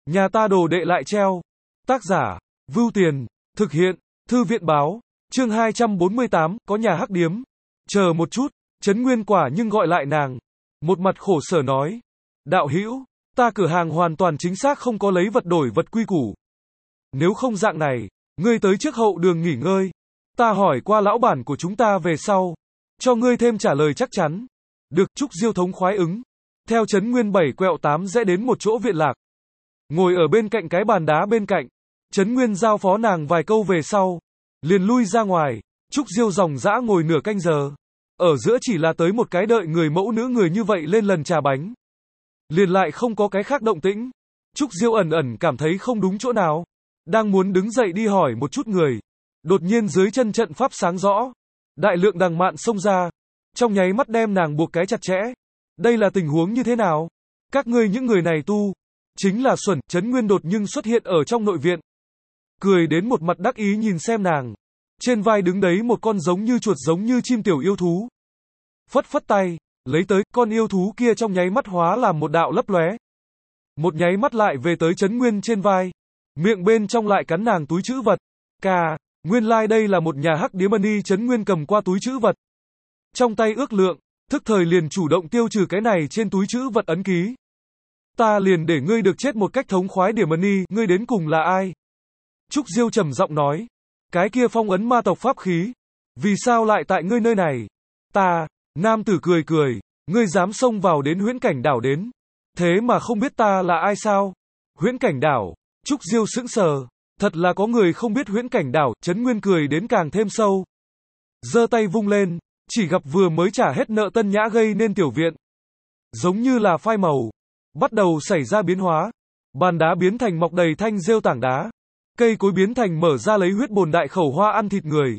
Nhà ta đồ đệ lại treo. Tác giả, Vưu Tiền, thực hiện, Thư viện báo, chương 248, có nhà hắc điếm. Chờ một chút, Trấn Nguyên quả nhưng gọi lại nàng. Một mặt khổ sở nói. Đạo hữu, ta cửa hàng hoàn toàn chính xác không có lấy vật đổi vật quy củ. Nếu không dạng này, ngươi tới trước hậu đường nghỉ ngơi. Ta hỏi qua lão bản của chúng ta về sau. Cho ngươi thêm trả lời chắc chắn. Được, Trúc Diêu thống khoái ứng. Theo Trấn Nguyên 7 quẹo 8 rẽ đến một chỗ viện lạc. Ngồi ở bên cạnh cái bàn đá bên cạnh. Trấn Nguyên giao phó nàng vài câu về sau. Liền lui ra ngoài. Trúc Diêu dòng dã ngồi nửa canh giờ. Ở giữa chỉ là tới một cái đợi người mẫu nữ người như vậy lên lần trà bánh. Liền lại không có cái khác động tĩnh. Trúc Diêu ẩn ẩn cảm thấy không đúng chỗ nào. Đang muốn đứng dậy đi hỏi một chút người. Đột nhiên dưới chân trận pháp sáng rõ. Đại lượng đằng mạn xông ra. Trong nháy mắt đem nàng buộc cái chặt chẽ. Đây là tình huống như thế nào? Các ngươi những người này tu. Chính là xuẩn. Trấn Nguyên đột nhưng xuất hiện ở trong nội viện. Cười đến một mặt đắc ý nhìn xem nàng. Trên vai đứng đấy một con giống như chuột giống như chim tiểu yêu thú. Phất phất tay, lấy tới, con yêu thú kia trong nháy mắt hóa làm một đạo lấp lóe. Một nháy mắt lại về tới Trấn Nguyên trên vai. Miệng bên trong lại cắn nàng túi trữ vật. Nguyên lai đây là một nhà hắc điếm ân. Trấn Nguyên cầm qua túi trữ vật. Trong tay ước lượng, thức thời liền chủ động tiêu trừ cái này trên túi trữ vật ấn ký. Ta liền để ngươi được chết một cách thống khoái điểm ân. Ngươi đến cùng là ai? Trúc Diêu trầm giọng nói. Cái kia phong ấn ma tộc pháp khí. Vì sao lại tại ngươi nơi này? Nam tử cười cười. Ngươi dám xông vào đến Huyễn Cảnh đảo đến. Thế mà không biết ta là ai sao? Huyễn Cảnh đảo. Trúc Diêu sững sờ. Thật là có người không biết Huyễn Cảnh đảo. Trấn Nguyên cười đến càng thêm sâu. Giơ tay vung lên. Chỉ gặp vừa mới trả hết nợ Tân Nhã gây nên tiểu viện. Giống như là phai màu. Bắt đầu xảy ra biến hóa. Bàn đá biến thành mọc đầy thanh rêu tảng đá. Cây cối biến thành mở ra lấy huyết bồn đại khẩu hoa ăn thịt người.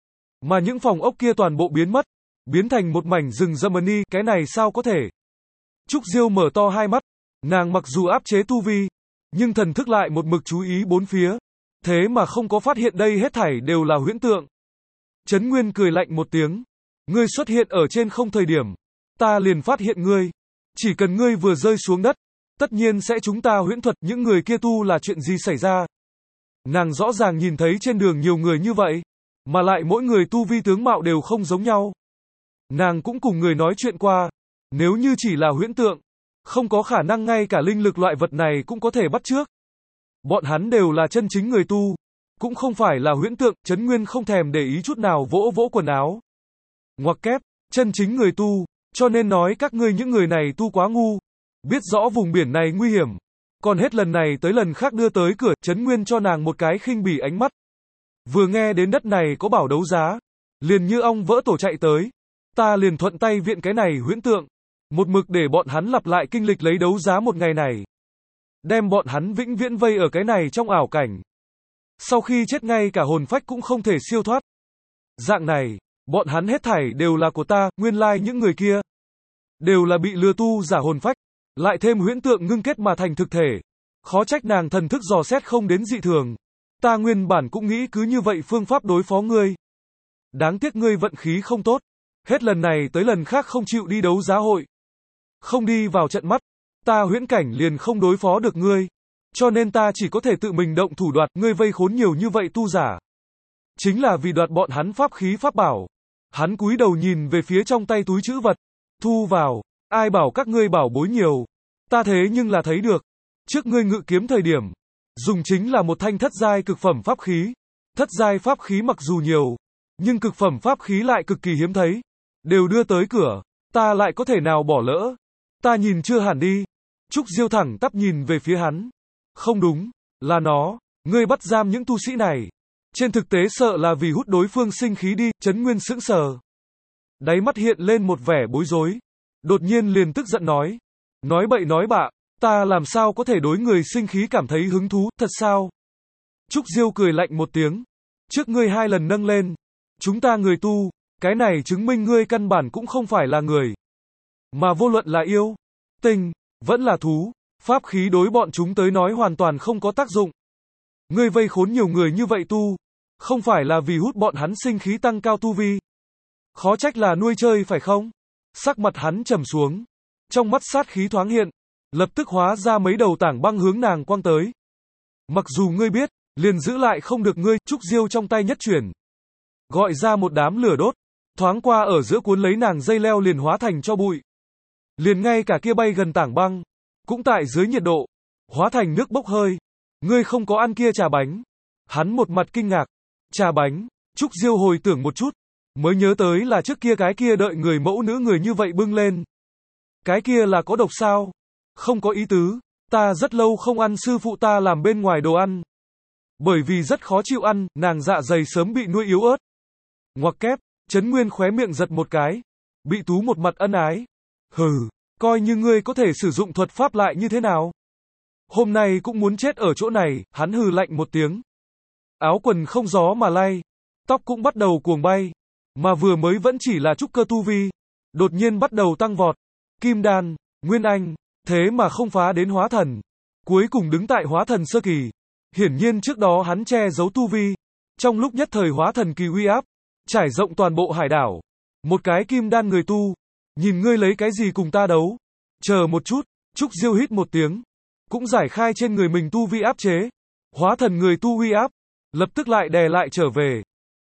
Mà những phòng ốc kia toàn bộ biến mất. Biến thành một mảnh rừng rậm ân. Cái này sao có thể? Trúc Diêu mở to hai mắt. Nàng mặc dù áp chế tu vi. Nhưng thần thức lại một mực chú ý bốn phía. Thế mà không có phát hiện đây hết thảy đều là huyễn tượng. Trấn Nguyên cười lạnh một tiếng. Ngươi xuất hiện ở trên không thời điểm. Ta liền phát hiện ngươi. Chỉ cần ngươi vừa rơi xuống đất. Tất nhiên sẽ chúng ta huyễn thuật những người kia tu là chuyện gì xảy ra. Nàng rõ ràng nhìn thấy trên đường nhiều người như vậy. Mà lại mỗi người tu vi tướng mạo đều không giống nhau. Nàng cũng cùng người nói chuyện qua. Nếu như chỉ là huyễn tượng. Không có khả năng ngay cả linh lực loại vật này cũng có thể bắt chước. Bọn hắn đều là chân chính người tu. Cũng không phải là huyễn tượng. Trấn Nguyên không thèm để ý chút nào vỗ vỗ quần áo. Ngoặc kép, chân chính người tu. Cho nên nói các ngươi những người này tu quá ngu. Biết rõ vùng biển này nguy hiểm. Còn hết lần này tới lần khác đưa tới cửa. Trấn Nguyên cho nàng một cái khinh bỉ ánh mắt. Vừa nghe đến đất này có bảo đấu giá. Liền như ong vỡ tổ chạy tới. Ta liền thuận tay viện cái này huyễn tượng. Một mực để bọn hắn lặp lại kinh lịch lấy đấu giá một ngày này. Đem bọn hắn vĩnh viễn vây ở cái này trong ảo cảnh. Sau khi chết ngay cả hồn phách cũng không thể siêu thoát. Dạng này, bọn hắn hết thảy đều là của ta. Nguyên lai những người kia đều là bị lừa tu giả hồn phách. Lại thêm huyễn tượng ngưng kết mà thành thực thể. Khó trách nàng thần thức dò xét không đến dị thường. Ta nguyên bản cũng nghĩ cứ như vậy phương pháp đối phó ngươi. Đáng tiếc ngươi vận khí không tốt. Hết lần này tới lần khác không chịu đi đấu giá hội. Không đi vào trận mắt. Ta Huyễn Cảnh liền không đối phó được ngươi. Cho nên ta chỉ có thể tự mình động thủ đoạt. Ngươi vây khốn nhiều như vậy tu giả. Chính là vì đoạt bọn hắn pháp khí pháp bảo. Hắn cúi đầu nhìn về phía trong tay túi trữ vật. Thu vào. Ai bảo các ngươi bảo bối nhiều. Ta thế nhưng là thấy được. Trước ngươi ngự kiếm thời điểm. Dùng chính là một thanh thất giai cực phẩm pháp khí. Thất giai pháp khí mặc dù nhiều. Nhưng cực phẩm pháp khí lại cực kỳ hiếm thấy. Đều đưa tới cửa. Ta lại có thể nào bỏ lỡ. Ta nhìn chưa hẳn đi. Trúc Diêu thẳng tắp nhìn về phía hắn. Không đúng. Là nó. Ngươi bắt giam những tu sĩ này. Trên thực tế sợ là vì hút đối phương sinh khí đi. Trấn Nguyên sững sờ. Đáy mắt hiện lên một vẻ bối rối. Đột nhiên liền tức giận nói. Nói bậy nói bạ. Ta làm sao có thể đối người sinh khí cảm thấy hứng thú. Thật sao? Trúc Diêu cười lạnh một tiếng. Trước ngươi 2 lần nâng lên. Chúng ta người tu. Cái này chứng minh ngươi căn bản cũng không phải là người. Mà vô luận là yêu, tinh, vẫn là thú. Pháp khí đối bọn chúng tới nói hoàn toàn không có tác dụng. Ngươi vây khốn nhiều người như vậy tu. Không phải là vì hút bọn hắn sinh khí tăng cao tu vi. Khó trách là nuôi chơi phải không? Sắc mặt hắn trầm xuống. Trong mắt sát khí thoáng hiện. lập tức hóa ra mấy đầu tảng băng hướng nàng quăng tới. Mặc dù ngươi biết, liền giữ lại không được ngươi, trúc diêu trong tay nhất chuyển. Gọi ra một đám lửa đốt, thoáng qua ở giữa cuốn lấy nàng dây leo liền hóa thành cho bụi. Liền ngay cả kia bay gần tảng băng, cũng tại dưới nhiệt độ, hóa thành nước bốc hơi. Ngươi không có ăn kia trà bánh. Hắn một mặt kinh ngạc. Trà bánh, trúc diêu hồi tưởng một chút, mới nhớ tới là trước kia cái kia đợi người mẫu nữ người như vậy bưng lên. Cái kia là có độc sao? Không có ý tứ, ta rất lâu không ăn sư phụ ta làm bên ngoài đồ ăn. Bởi vì rất khó chịu ăn, nàng dạ dày sớm bị nuôi yếu ớt. Ngoặc kép, Trấn Nguyên khóe miệng giật một cái. Bị Tú một mặt ân ái. Hừ, coi như ngươi có thể sử dụng thuật pháp lại như thế nào? Hôm nay cũng muốn chết ở chỗ này, hắn hừ lạnh một tiếng. Áo quần không gió mà lay, tóc cũng bắt đầu cuồng bay. Mà vừa mới vẫn chỉ là trúc cơ tu vi, đột nhiên bắt đầu tăng vọt. Kim đan, nguyên anh, thế mà không phá đến hóa thần. Cuối cùng đứng tại hóa thần sơ kỳ. Hiển nhiên trước đó hắn che giấu tu vi. Trong lúc nhất thời hóa thần kỳ uy áp, trải rộng toàn bộ hải đảo. Một cái kim đan người tu, nhìn ngươi lấy cái gì cùng ta đấu. Chờ một chút, trúc diêu hít một tiếng. Cũng giải khai trên người mình tu vi áp chế. Hóa thần người tu uy áp, lập tức lại đè lại trở về.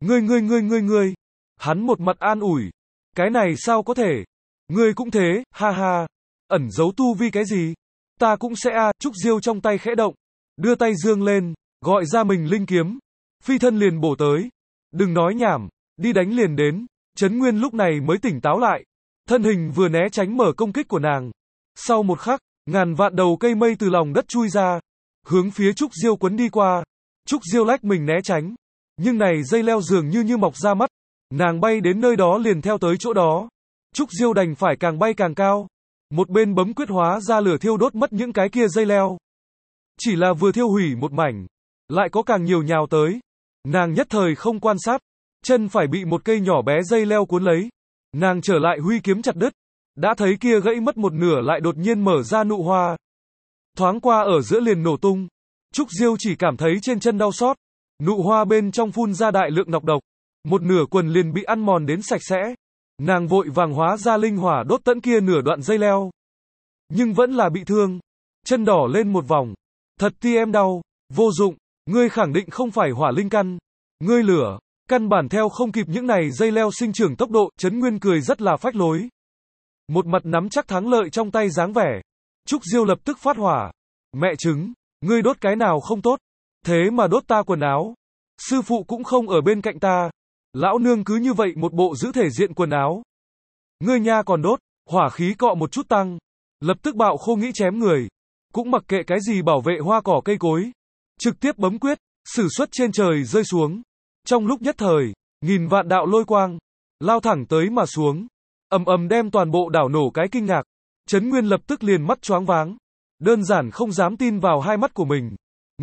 Ngươi. Hắn một mặt an ủi. Cái này sao có thể? Ngươi cũng thế, ha ha. Ẩn giấu tu vi cái gì? Ta cũng sẽ trúc diêu trong tay khẽ động. Đưa tay dương lên, gọi ra mình linh kiếm. Phi thân liền bổ tới. Đừng nói nhảm, đi đánh liền đến. Trấn Nguyên lúc này mới tỉnh táo lại. Thân hình vừa né tránh mở công kích của nàng. Sau một khắc, ngàn vạn đầu cây mây từ lòng đất chui ra. Hướng phía trúc diêu quấn đi qua. Trúc diêu lách mình né tránh. Nhưng này dây leo dường như mọc ra mắt. Nàng bay đến nơi đó liền theo tới chỗ đó. Trúc diêu đành phải càng bay càng cao. Một bên bấm quyết hóa ra lửa thiêu đốt mất những cái kia dây leo. Chỉ là vừa thiêu hủy một mảnh, lại có càng nhiều nhào tới. Nàng nhất thời không quan sát, chân phải bị một cây nhỏ bé dây leo cuốn lấy. Nàng trở lại huy kiếm chặt đứt, đã thấy kia gãy mất một nửa lại đột nhiên mở ra nụ hoa. Thoáng qua ở giữa liền nổ tung. Trúc diêu chỉ cảm thấy trên chân đau xót. Nụ hoa bên trong phun ra đại lượng nọc độc. Một nửa quần liền bị ăn mòn đến sạch sẽ. Nàng vội vàng hóa ra linh hỏa đốt tận kia nửa đoạn dây leo. Nhưng vẫn là bị thương. Chân đỏ lên một vòng. Thật ti em đau. Vô dụng. Ngươi khẳng định không phải hỏa linh căn. Ngươi lửa. Căn bản theo không kịp những này dây leo sinh trưởng tốc độ. Trấn Nguyên cười rất là phách lối. Một mặt nắm chắc thắng lợi trong tay dáng vẻ. Trúc diêu lập tức phát hỏa. Mẹ chứng. Ngươi đốt cái nào không tốt. Thế mà đốt ta quần áo. Sư phụ cũng không ở bên cạnh ta. Lão nương cứ như vậy một bộ giữ thể diện quần áo. Ngươi nha còn đốt. Hỏa khí cọ một chút tăng. Lập tức bạo khô nghĩ chém người. Cũng mặc kệ cái gì bảo vệ hoa cỏ cây cối. Trực tiếp bấm quyết. Sử xuất trên trời rơi xuống. Trong lúc nhất thời, nghìn vạn đạo lôi quang. Lao thẳng tới mà xuống. Ầm ầm đem toàn bộ đảo nổ cái kinh ngạc. Trấn Nguyên lập tức liền mắt choáng váng. Đơn giản không dám tin vào hai mắt của mình.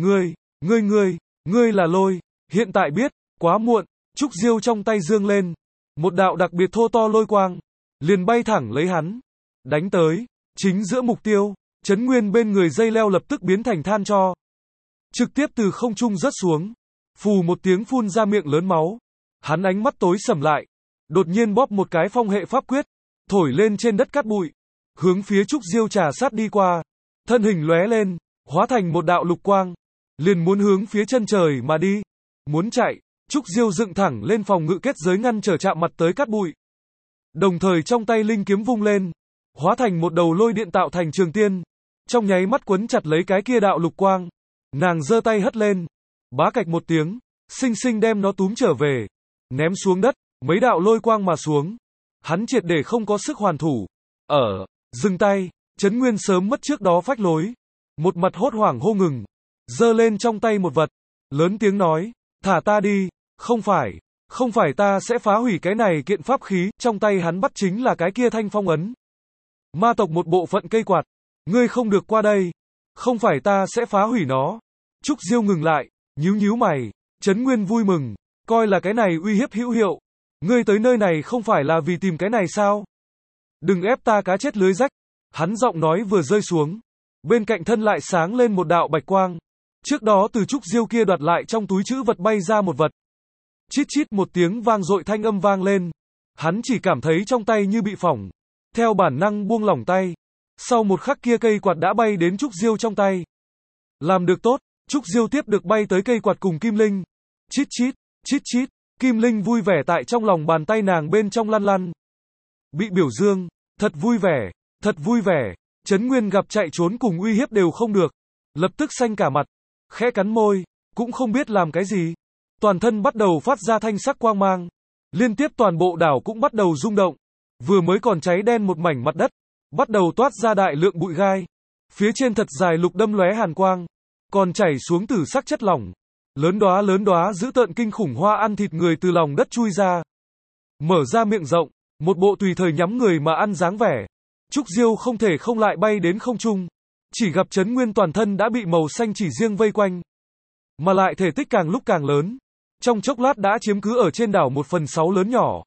Ngươi là lôi. Hiện tại biết, quá muộn. Trúc diêu trong tay dương lên. Một đạo đặc biệt thô to lôi quang. Liền bay thẳng lấy hắn. Đánh tới. Chính giữa mục tiêu. Trấn Nguyên bên người dây leo lập tức biến thành than tro. Trực tiếp từ không trung rớt xuống. Phù một tiếng phun ra miệng lớn máu. Hắn ánh mắt tối sầm lại. Đột nhiên bóp một cái phong hệ pháp quyết. Thổi lên trên đất cát bụi. Hướng phía trúc diêu trà sát đi qua. Thân hình lóe lên. Hóa thành một đạo lục quang. Liền muốn hướng phía chân trời mà đi. Muốn chạy. Trúc diêu dựng thẳng lên phòng ngự kết giới ngăn trở chạm mặt tới cát bụi. Đồng thời trong tay linh kiếm vung lên. Hóa thành một đầu lôi điện tạo thành trường tiên. Trong nháy mắt quấn chặt lấy cái kia đạo lục quang. Nàng giơ tay hất lên. Bá cạch một tiếng. Xinh xinh đem nó túm trở về. Ném xuống đất. Mấy đạo lôi quang mà xuống. Hắn triệt để không có sức hoàn thủ. Dừng tay. Trấn Nguyên sớm mất trước đó phách lối. Một mặt hốt hoảng hô ngừng. Giơ lên trong tay một vật. Lớn tiếng nói. Thả ta đi. Không phải ta sẽ phá hủy cái này kiện pháp khí. Trong tay hắn bắt chính là cái kia thanh phong ấn. Ma tộc một bộ phận cây quạt. Ngươi không được qua đây. Không phải ta sẽ phá hủy nó. Trúc diêu ngừng lại. Nhíu mày. Trấn Nguyên vui mừng. Coi là cái này uy hiếp hữu hiệu. Ngươi tới nơi này không phải là vì tìm cái này sao? Đừng ép ta cá chết lưới rách. Hắn giọng nói vừa rơi xuống. Bên cạnh thân lại sáng lên một đạo bạch quang. Trước đó từ trúc diêu kia đoạt lại trong túi trữ vật bay ra một vật. Chít chít một tiếng vang dội thanh âm vang lên. Hắn chỉ cảm thấy trong tay như bị phỏng. Theo bản năng buông lỏng tay. Sau một khắc kia cây quạt đã bay đến Trúc Diêu trong tay. Làm được tốt, Trúc Diêu tiếp được bay tới cây quạt cùng Kim Linh. Chít chít, chít chít, Kim Linh vui vẻ tại trong lòng bàn tay nàng bên trong lăn lăn. Bị biểu dương, thật vui vẻ, thật vui vẻ. Trấn Nguyên gặp chạy trốn cùng uy hiếp đều không được. Lập tức xanh cả mặt, khẽ cắn môi, cũng không biết làm cái gì. Toàn thân bắt đầu phát ra thanh sắc quang mang. Liên tiếp toàn bộ đảo cũng bắt đầu rung động. Vừa mới còn cháy đen một mảnh mặt đất, bắt đầu toát ra đại lượng bụi gai. Phía trên thật dài lục đâm lóe hàn quang, còn chảy xuống tử sắc chất lỏng. Lớn đóa dữ tợn kinh khủng hoa ăn thịt người từ lòng đất chui ra. Mở ra miệng rộng, một bộ tùy thời nhắm người mà ăn dáng vẻ. Trúc Diêu không thể không lại bay đến không trung. Chỉ gặp Trấn Nguyên toàn thân đã bị màu xanh chỉ riêng vây quanh. Mà lại thể tích càng lúc càng lớn. Trong chốc lát đã chiếm cứ ở trên đảo 1/6 lớn nhỏ.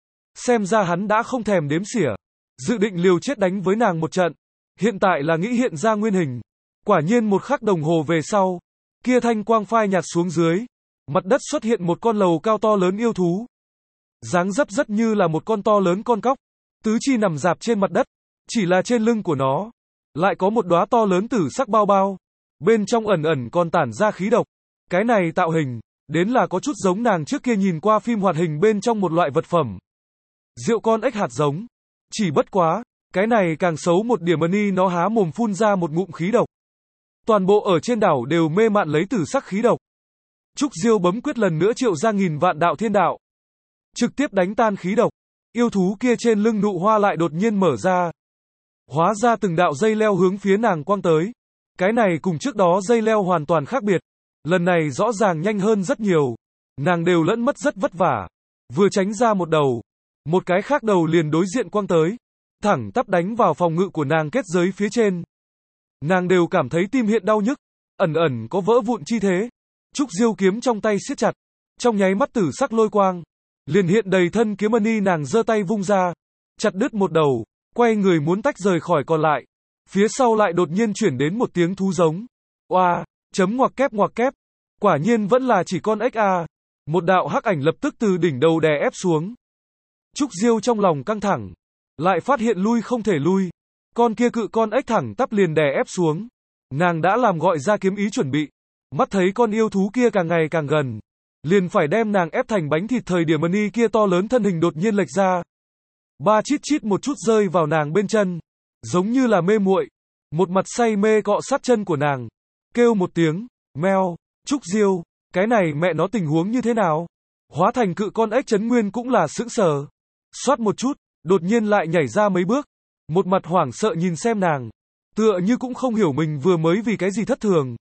Xem ra hắn đã không thèm đếm xỉa. Dự định liều chết đánh với nàng một trận. Hiện tại là nghĩ hiện ra nguyên hình. Quả nhiên một khắc đồng hồ về sau. Kia thanh quang phai nhạt xuống dưới. Mặt đất xuất hiện một con lầu cao to lớn yêu thú. Dáng dấp rất như là một con to lớn con cóc. Tứ chi nằm rạp trên mặt đất. Chỉ là trên lưng của nó lại có một đóa to lớn tử sắc bao bao. Bên trong ẩn ẩn còn tản ra khí độc. Cái này tạo hình, đến là có chút giống nàng trước kia nhìn qua phim hoạt hình bên trong một loại vật phẩm. Rượu con ếch hạt giống. Chỉ bất quá, cái này càng xấu một điểm ni nó há mồm phun ra một ngụm khí độc. Toàn bộ ở trên đảo đều mê mạn lấy tử sắc khí độc. Trúc Diêu bấm quyết lần nữa triệu ra 1000 vạn đạo thiên đạo. Trực tiếp đánh tan khí độc. Yêu thú kia trên lưng nụ hoa lại đột nhiên mở ra. Hóa ra từng đạo dây leo hướng phía nàng quăng tới. Cái này cùng trước đó dây leo hoàn toàn khác biệt. Lần này rõ ràng nhanh hơn rất nhiều. Nàng đều lẫn mất rất vất vả. Vừa tránh ra một đầu. Một cái khác đầu liền đối diện quăng tới. Thẳng tắp đánh vào phòng ngự của nàng kết giới phía trên. Nàng đều cảm thấy tim hiện đau nhức. Ẩn ẩn có vỡ vụn chi thế. Trúc Diêu kiếm trong tay siết chặt. Trong nháy mắt tử sắc lôi quang. Liền hiện đầy thân kiếm ni nàng giơ tay vung ra. Chặt đứt một đầu. Quay người muốn tách rời khỏi còn lại. Phía sau lại đột nhiên chuyển đến một tiếng thú giống. Oa, chấm ngoặc kép. Quả nhiên vẫn là chỉ con ếch a. Một đạo hắc ảnh lập tức từ đỉnh đầu đè ép xuống. Trúc Diêu trong lòng căng thẳng. Lại phát hiện lui không thể lui. Con kia cự con ếch thẳng tắp liền đè ép xuống. Nàng đã làm gọi ra kiếm ý chuẩn bị. Mắt thấy con yêu thú kia càng ngày càng gần. Liền phải đem nàng ép thành bánh thịt thời điểm ni kia to lớn thân hình đột nhiên lệch ra. Ba chít chít một chút rơi vào nàng bên chân. Giống như là mê muội. Một mặt say mê cọ sát chân của nàng. Kêu một tiếng, meo, Trúc Diêu, cái này mẹ nó tình huống như thế nào? Hóa thành cự con ếch Trấn Nguyên cũng là sững sờ. Xoát một chút, đột nhiên lại nhảy ra mấy bước. Một mặt hoảng sợ nhìn xem nàng. Tựa như cũng không hiểu mình vừa mới vì cái gì thất thường.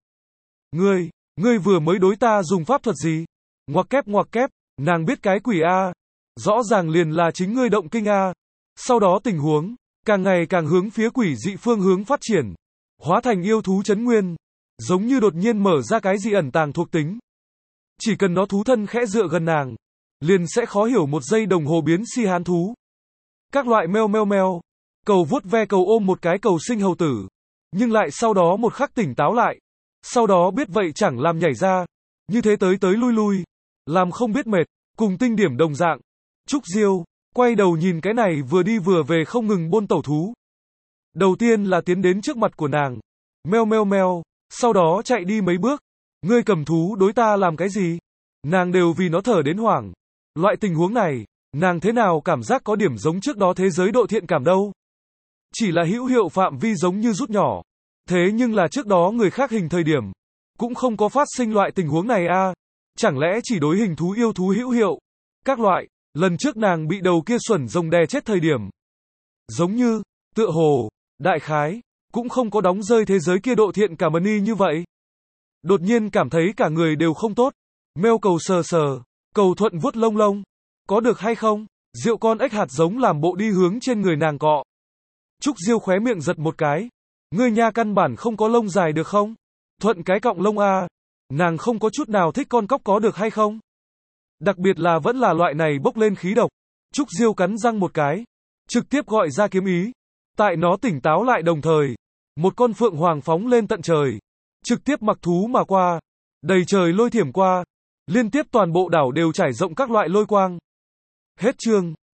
Ngươi vừa mới đối ta dùng pháp thuật gì? Ngoặc kép, nàng biết cái quỷ a. Rõ ràng liền là chính ngươi động kinh a. Sau đó tình huống, càng ngày càng hướng phía quỷ dị phương hướng phát triển. Hóa thành yêu thú Trấn Nguyên. Giống như đột nhiên mở ra cái gì ẩn tàng thuộc tính. Chỉ cần nó thú thân khẽ dựa gần nàng. Liền sẽ khó hiểu một giây đồng hồ biến si hán thú. Các loại meo. Cầu vuốt ve cầu ôm một cái cầu sinh hầu tử. Nhưng lại sau đó một khắc tỉnh táo lại. Sau đó biết vậy chẳng làm nhảy ra. Như thế tới lui. Làm không biết mệt. Cùng tinh điểm đồng dạng. Trúc Diêu, quay đầu nhìn cái này vừa đi vừa về không ngừng bôn tẩu thú. Đầu tiên là tiến đến trước mặt của nàng. Meo. Sau đó chạy đi mấy bước. Ngươi cầm thú đối ta làm cái gì? Nàng đều vì nó thở đến hoảng. Loại tình huống này, nàng thế nào cảm giác có điểm giống trước đó thế giới độ thiện cảm đâu. Chỉ là hữu hiệu phạm vi giống như rút nhỏ. Thế nhưng là trước đó người khác hình thời điểm. Cũng không có phát sinh loại tình huống này a. Chẳng lẽ chỉ đối hình thú yêu thú hữu hiệu? Các loại, lần trước nàng bị đầu kia xuẩn rồng đè chết thời điểm. Giống như, tựa hồ, đại khái, cũng không có đóng rơi thế giới kia độ thiện cảm ni như vậy. Đột nhiên cảm thấy cả người đều không tốt. Meo cầu sờ, cầu thuận vuốt lông. Có được hay không? Rượu con ếch hạt giống làm bộ đi hướng trên người nàng cọ. Trúc Diêu khóe miệng giật một cái. Ngươi nha căn bản không có lông dài được không? Thuận cái cọng lông a. Nàng không có chút nào thích con cóc có được hay không? Đặc biệt là vẫn là loại này bốc lên khí độc. Trúc Diêu cắn răng một cái. Trực tiếp gọi ra kiếm ý. Tại nó tỉnh táo lại đồng thời. Một con phượng hoàng phóng lên tận trời. Trực tiếp mặc thú mà qua. Đầy trời lôi thiểm qua. Liên tiếp toàn bộ đảo đều trải rộng các loại lôi quang. Hết chương.